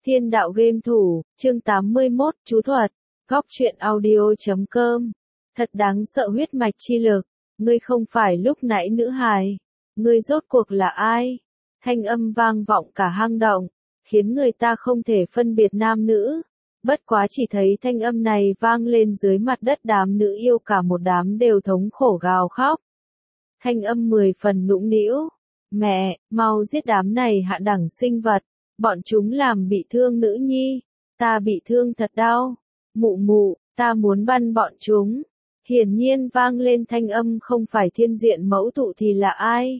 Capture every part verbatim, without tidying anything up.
Thiên đạo game thủ, chương tám mươi mốt, chú thuật, góc truyện audio.com. Thật đáng sợ huyết mạch chi lực, ngươi không phải lúc nãy nữ hài, ngươi rốt cuộc là ai? Thanh âm vang vọng cả hang động, khiến người ta không thể phân biệt nam nữ. Bất quá chỉ thấy thanh âm này vang lên dưới mặt đất, đám nữ yêu cả một đám đều thống khổ gào khóc. Thanh âm mười phần nũng nịu, mẹ, mau giết đám này hạ đẳng sinh vật, bọn chúng làm bị thương nữ nhi, ta bị thương thật đau, mụ mụ, ta muốn bắn bọn chúng. Hiển nhiên vang lên thanh âm không phải thiên diện mẫu thụ thì là ai?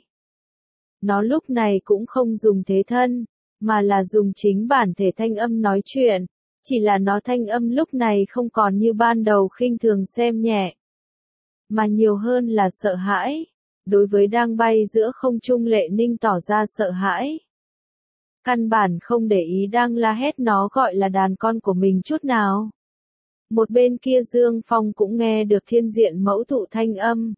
Nó lúc này cũng không dùng thế thân, mà là dùng chính bản thể thanh âm nói chuyện, chỉ là nó thanh âm lúc này không còn như ban đầu khinh thường xem nhẹ, mà nhiều hơn là sợ hãi. Đối với đang bay giữa không trung Lệ Ninh tỏ ra sợ hãi. Căn bản không để ý đang la hét nó gọi là đàn con của mình chút nào. Một bên kia Dương Phong cũng nghe được thiên diện mẫu thụ thanh âm.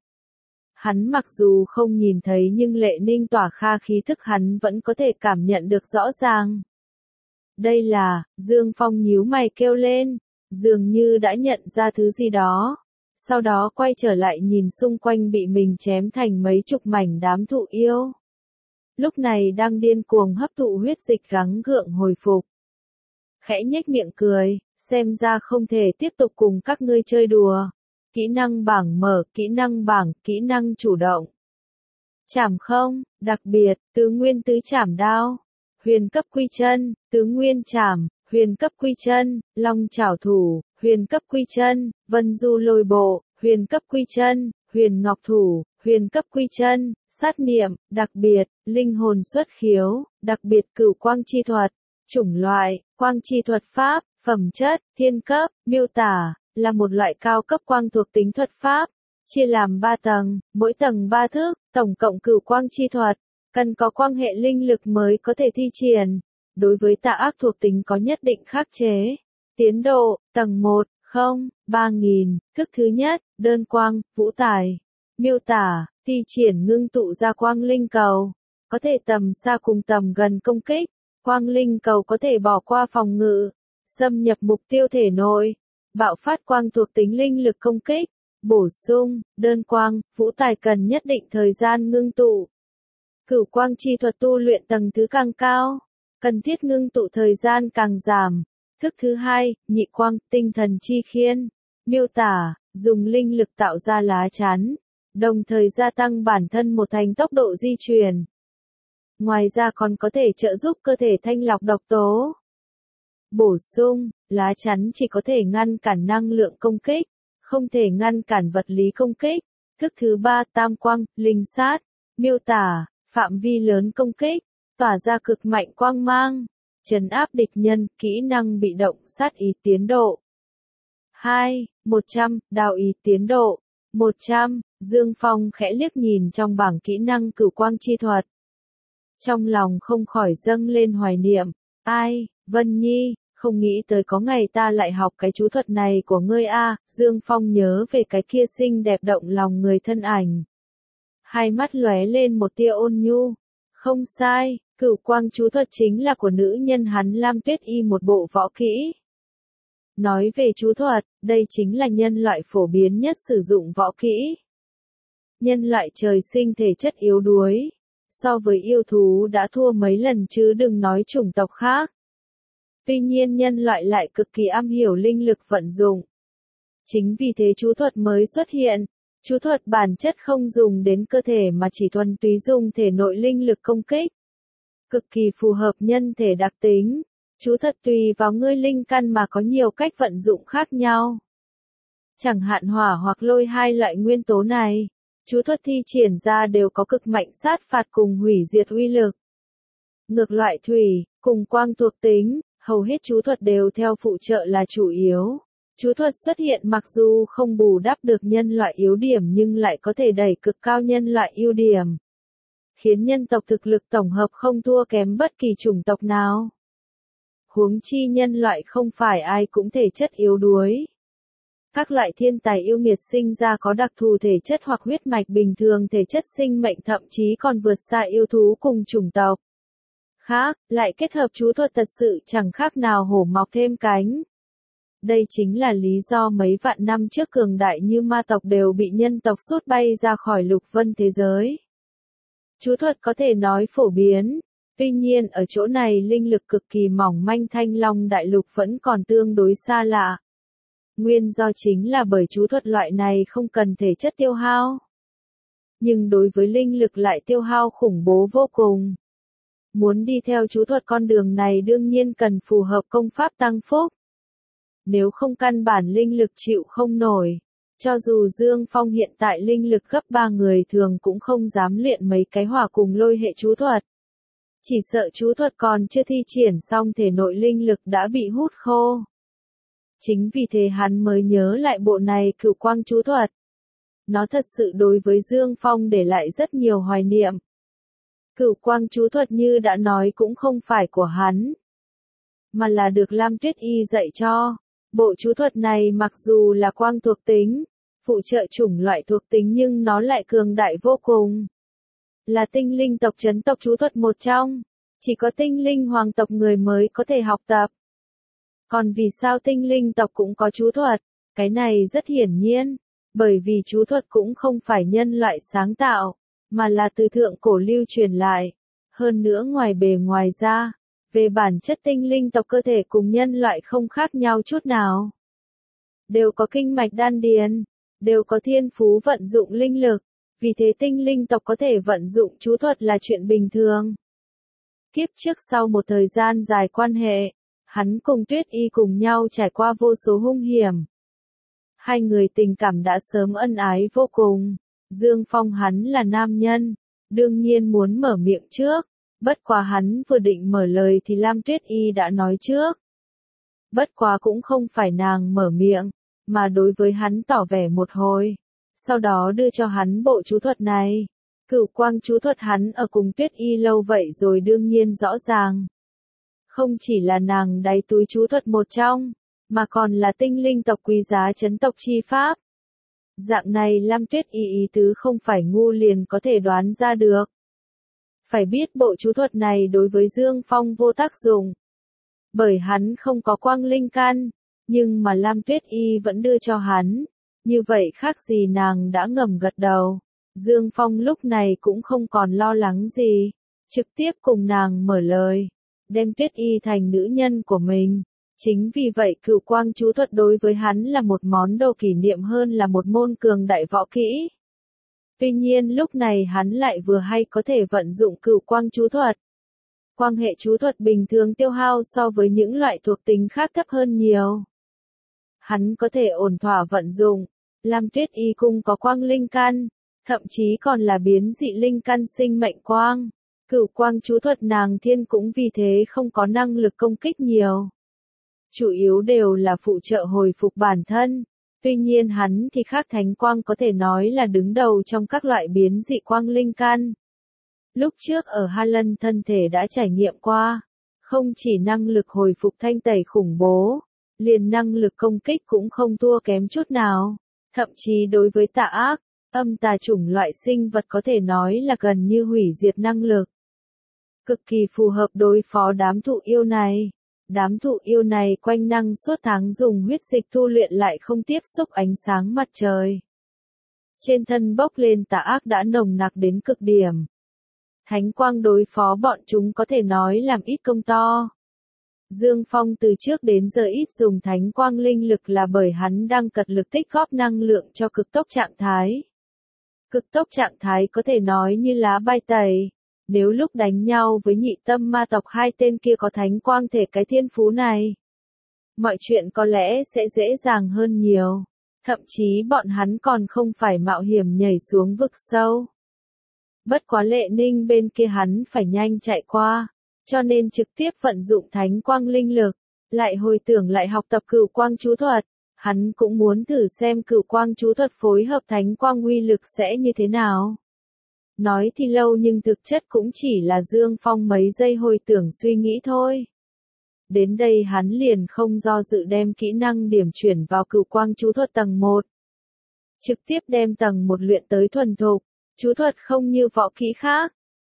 Hắn mặc dù không nhìn thấy nhưng Lệ Ninh tỏa ra khí thức hắn vẫn có thể cảm nhận được rõ ràng. Đây là, Dương Phong nhíu mày kêu lên, dường như đã nhận ra thứ gì đó. Sau đó quay trở lại nhìn xung quanh bị mình chém thành mấy chục mảnh đám thụ yêu. Lúc này đang điên cuồng hấp thụ huyết dịch gắng gượng hồi phục. Khẽ nhếch miệng cười, xem ra không thể tiếp tục cùng các ngươi chơi đùa. Kỹ năng bảng mở, kỹ năng bảng, kỹ năng chủ động. Chảm không, đặc biệt, tứ nguyên tứ chảm đao. Huyền cấp quy chân, tứ nguyên chảm, huyền cấp quy chân, long chảo thủ, huyền cấp quy chân, vân du lôi bộ, huyền cấp quy chân, huyền ngọc thủ, huyền cấp quy chân, sát niệm, đặc biệt, linh hồn xuất khiếu, đặc biệt cửu quang chi thuật, chủng loại, quang chi thuật pháp, phẩm chất, thiên cấp, miêu tả, là một loại cao cấp quang thuộc tính thuật pháp, chia làm ba tầng, mỗi tầng ba thức, tổng cộng cửu quang chi thuật, cần có quang hệ linh lực mới có thể thi triển, đối với tà ác thuộc tính có nhất định khắc chế. Tiến độ, tầng một, không, ba nghìn, thức thứ nhất, đơn quang, vũ tài. Miêu tả, thi triển ngưng tụ ra quang linh cầu, có thể tầm xa cùng tầm gần công kích, quang linh cầu có thể bỏ qua phòng ngự, xâm nhập mục tiêu thể nội, bạo phát quang thuộc tính linh lực công kích, bổ sung, đơn quang, vũ tài cần nhất định thời gian ngưng tụ. Cửu quang chi thuật tu luyện tầng thứ càng cao, cần thiết ngưng tụ thời gian càng giảm. Thức thứ hai, nhị quang, tinh thần chi khiên. Miêu tả, dùng linh lực tạo ra lá chắn, đồng thời gia tăng bản thân một thành tốc độ di chuyển. Ngoài ra còn có thể trợ giúp cơ thể thanh lọc độc tố. Bổ sung, lá chắn chỉ có thể ngăn cản năng lượng công kích, không thể ngăn cản vật lý công kích. Thức thứ ba, tam quang, linh sát. Miêu tả, phạm vi lớn công kích, tỏa ra cực mạnh quang mang, trấn áp địch nhân, kỹ năng bị động sát ý tiến độ. hai, một trăm, đao ý tiến độ. một trăm, Dương Phong khẽ liếc nhìn trong bảng kỹ năng cửu quang chi thuật. Trong lòng không khỏi dâng lên hoài niệm, ai, Vân Nhi, không nghĩ tới có ngày ta lại học cái chú thuật này của ngươi a. Dương Phong nhớ về cái kia xinh đẹp động lòng người thân ảnh. Hai mắt lóe lên một tia ôn nhu. Không sai, cửu quang chú thuật chính là của nữ nhân hắn Lam Tuyết Y một bộ võ kỹ. Nói về chú thuật, đây chính là nhân loại phổ biến nhất sử dụng võ kỹ. Nhân loại trời sinh thể chất yếu đuối, so với yêu thú đã thua mấy lần chứ đừng nói chủng tộc khác. Tuy nhiên nhân loại lại cực kỳ am hiểu linh lực vận dụng. Chính vì thế chú thuật mới xuất hiện. Chú thuật bản chất không dùng đến cơ thể mà chỉ thuần túy dùng thể nội linh lực công kích. Cực kỳ phù hợp nhân thể đặc tính. Chú thuật tùy vào ngươi linh căn mà có nhiều cách vận dụng khác nhau. Chẳng hạn hỏa hoặc lôi hai loại nguyên tố này, chú thuật thi triển ra đều có cực mạnh sát phạt cùng hủy diệt uy lực. Ngược loại thủy, cùng quang thuộc tính, hầu hết chú thuật đều theo phụ trợ là chủ yếu. Chú thuật xuất hiện mặc dù không bù đắp được nhân loại yếu điểm nhưng lại có thể đẩy cực cao nhân loại ưu điểm, khiến nhân tộc thực lực tổng hợp không thua kém bất kỳ chủng tộc nào. Huống chi nhân loại không phải ai cũng thể chất yếu đuối. Các loại thiên tài yêu nghiệt sinh ra có đặc thù thể chất hoặc huyết mạch bình thường thể chất sinh mệnh thậm chí còn vượt xa yêu thú cùng chủng tộc. khác, lại kết hợp chú thuật thật sự chẳng khác nào hổ mọc thêm cánh. Đây chính là lý do mấy vạn năm trước cường đại như ma tộc đều bị nhân tộc sút bay ra khỏi lục vân thế giới. Chú thuật có thể nói phổ biến, tuy nhiên ở chỗ này linh lực cực kỳ mỏng manh, Thanh Long đại lục vẫn còn tương đối xa lạ. Nguyên do chính là bởi chú thuật loại này không cần thể chất tiêu hao. Nhưng đối với linh lực lại tiêu hao khủng bố vô cùng. Muốn đi theo chú thuật con đường này đương nhiên cần phù hợp công pháp tăng phúc. Nếu không căn bản linh lực chịu không nổi. Cho dù Dương Phong hiện tại linh lực gấp ba người thường cũng không dám luyện mấy cái hỏa cùng lôi hệ chú thuật. Chỉ sợ chú thuật còn chưa thi triển xong thể nội linh lực đã bị hút khô. Chính vì thế hắn mới nhớ lại bộ này Cửu Quang chú thuật. Nó thật sự đối với Dương Phong để lại rất nhiều hoài niệm. Cửu Quang chú thuật như đã nói cũng không phải của hắn, mà là được Lam Tuyết Y dạy cho. Bộ chú thuật này mặc dù là quang thuộc tính, phụ trợ chủng loại thuộc tính nhưng nó lại cường đại vô cùng. Là tinh linh tộc chấn tộc chú thuật một trong, chỉ có tinh linh hoàng tộc người mới có thể học tập. Còn vì sao tinh linh tộc cũng có chú thuật? Cái này rất hiển nhiên, bởi vì chú thuật cũng không phải nhân loại sáng tạo, mà là từ thượng cổ lưu truyền lại. Hơn nữa ngoài bề ngoài ra, về bản chất tinh linh tộc cơ thể cùng nhân loại không khác nhau chút nào. Đều có kinh mạch đan điền, đều có thiên phú vận dụng linh lực, vì thế tinh linh tộc có thể vận dụng chú thuật là chuyện bình thường. Kiếp trước sau một thời gian dài quan hệ, hắn cùng Tuyết Y cùng nhau trải qua vô số hung hiểm. Hai người tình cảm đã sớm ân ái vô cùng. Dương Phong hắn là nam nhân, đương nhiên muốn mở miệng trước. Bất quá hắn vừa định mở lời thì Lam Tuyết Y đã nói trước. Bất quá cũng không phải nàng mở miệng, mà đối với hắn tỏ vẻ một hồi. Sau đó đưa cho hắn bộ chú thuật này. Cửu Quang chú thuật hắn ở cùng Tuyết Y lâu vậy rồi đương nhiên rõ ràng. Không chỉ là nàng đáy túi chú thuật một trong, mà còn là tinh linh tộc quý giá chấn tộc chi pháp. Dạng này Lam Tuyết Y ý tứ không phải ngu liền có thể đoán ra được. Phải biết bộ chú thuật này đối với Dương Phong vô tác dụng. Bởi hắn không có quang linh căn, nhưng mà Lam Tuyết Y vẫn đưa cho hắn. Như vậy khác gì nàng đã ngầm gật đầu. Dương Phong lúc này cũng không còn lo lắng gì. Trực tiếp cùng nàng mở lời. Đem Tuyết Y thành nữ nhân của mình. Chính vì vậy Cửu Quang chú thuật đối với hắn là một món đồ kỷ niệm hơn là một môn cường đại võ kỹ. Tuy nhiên lúc này hắn lại vừa hay có thể vận dụng Cửu Quang chú thuật. Quang hệ chú thuật bình thường tiêu hao so với những loại thuộc tính khác thấp hơn nhiều. Hắn có thể ổn thỏa vận dụng. Lam Tuyết Y cung có quang linh căn, thậm chí còn là biến dị linh căn sinh mệnh quang. Cửu Quang chú thuật nàng thiên cũng vì thế không có năng lực công kích nhiều. Chủ yếu đều là phụ trợ hồi phục bản thân. Tuy nhiên hắn thì khác thánh quang có thể nói là đứng đầu trong các loại biến dị quang linh căn. Lúc trước ở Ha Lân thân thể đã trải nghiệm qua. Không chỉ năng lực hồi phục thanh tẩy khủng bố, liền năng lực công kích cũng không thua kém chút nào. Thậm chí đối với tà ác, âm tà chủng loại sinh vật có thể nói là gần như hủy diệt năng lực. Cực kỳ phù hợp đối phó đám thụ yêu này. Đám thụ yêu này quanh năng suốt tháng dùng huyết dịch tu luyện lại không tiếp xúc ánh sáng mặt trời. Trên thân bốc lên tà ác đã nồng nặc đến cực điểm. Thánh quang đối phó bọn chúng có thể nói làm ít công to. Dương Phong từ trước đến giờ ít dùng thánh quang linh lực là bởi hắn đang cật lực tích góp năng lượng cho cực tốc trạng thái. Cực tốc trạng thái có thể nói như lá bay tẩy. Nếu lúc đánh nhau với nhị tâm ma tộc hai tên kia có thánh quang thể cái thiên phú này, mọi chuyện có lẽ sẽ dễ dàng hơn nhiều. Thậm chí bọn hắn còn không phải mạo hiểm nhảy xuống vực sâu. Bất quá Lệ Ninh bên kia hắn phải nhanh chạy qua, cho nên trực tiếp vận dụng thánh quang linh lực, lại hồi tưởng lại học tập Cửu Quang chú thuật. Hắn cũng muốn thử xem Cửu Quang chú thuật phối hợp thánh quang uy lực sẽ như thế nào. Nói thì lâu nhưng thực chất cũng chỉ là Dương Phong mấy giây hồi tưởng suy nghĩ thôi. Đến đây hắn liền không do dự đem kỹ năng điểm chuyển vào Cửu Quang chú thuật tầng một. Trực tiếp đem tầng một luyện tới thuần thục. Chú thuật không như võ kỹ khác,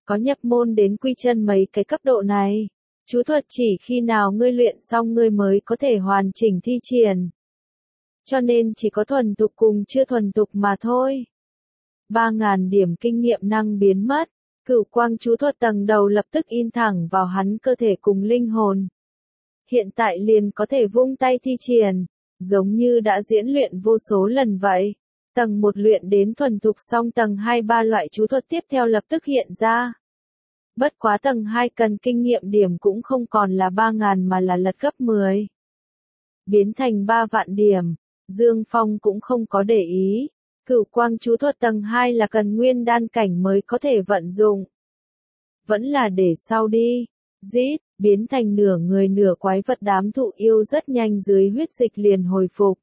có nhập môn đến quy chân mấy cái cấp độ này. Chú thuật chỉ khi nào ngươi luyện xong ngươi mới có thể hoàn chỉnh thi triển. Cho nên chỉ có thuần thục cùng chưa thuần thục mà thôi. Ba ngàn điểm kinh nghiệm năng biến mất, cửu quang chú thuật tầng đầu lập tức in thẳng vào hắn cơ thể cùng linh hồn. Hiện tại liền có thể vung tay thi triển, giống như đã diễn luyện vô số lần vậy. Tầng một luyện đến thuần thục xong tầng hai ba loại chú thuật tiếp theo lập tức hiện ra. Bất quá tầng hai cần kinh nghiệm điểm cũng không còn là ba ngàn mà là lật gấp mười. Biến thành ba vạn điểm, Dương Phong cũng không có để ý. Cửu quang chú thuật tầng hai là cần nguyên đan cảnh mới có thể vận dụng. Vẫn là để sau đi. Rít, biến thành nửa người nửa quái vật đám thụ yêu rất nhanh dưới huyết dịch liền hồi phục.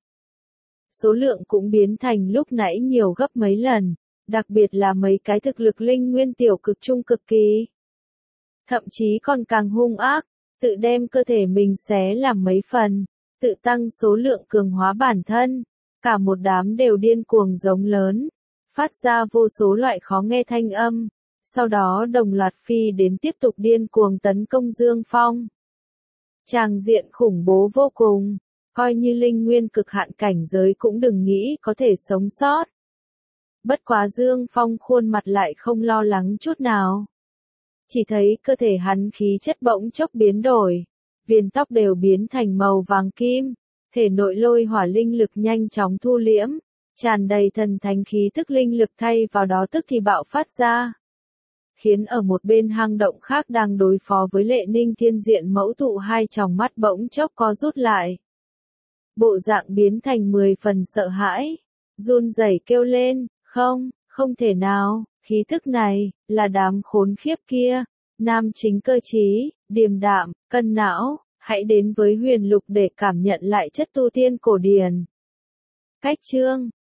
Số lượng cũng biến thành lúc nãy nhiều gấp mấy lần, đặc biệt là mấy cái thực lực linh nguyên tiểu cực trung cực kỳ. Thậm chí còn càng hung ác, tự đem cơ thể mình xé làm mấy phần, tự tăng số lượng cường hóa bản thân. Cả một đám đều điên cuồng giống lớn, phát ra vô số loại khó nghe thanh âm, sau đó đồng loạt phi đến tiếp tục điên cuồng tấn công Dương Phong. Tràng diện khủng bố vô cùng, coi như linh nguyên cực hạn cảnh giới cũng đừng nghĩ có thể sống sót. Bất quá Dương Phong khuôn mặt lại không lo lắng chút nào. Chỉ thấy cơ thể hắn khí chất bỗng chốc biến đổi, viền tóc đều biến thành màu vàng kim. Thể nội lôi hỏa linh lực nhanh chóng thu liễm, tràn đầy thần thánh khí tức linh lực thay vào đó tức thì bạo phát ra. Khiến ở một bên hang động khác đang đối phó với Lệ Ninh Thiên Diện mẫu thụ hai tròng mắt bỗng chốc co rút lại. Bộ dạng biến thành mười phần sợ hãi, run rẩy kêu lên, không, không thể nào, khí thức này, là đám khốn khiếp kia, nam chính cơ trí, điềm đạm, cân não. Hãy đến với huyền lục để cảm nhận lại chất tu tiên cổ điển. Cách chương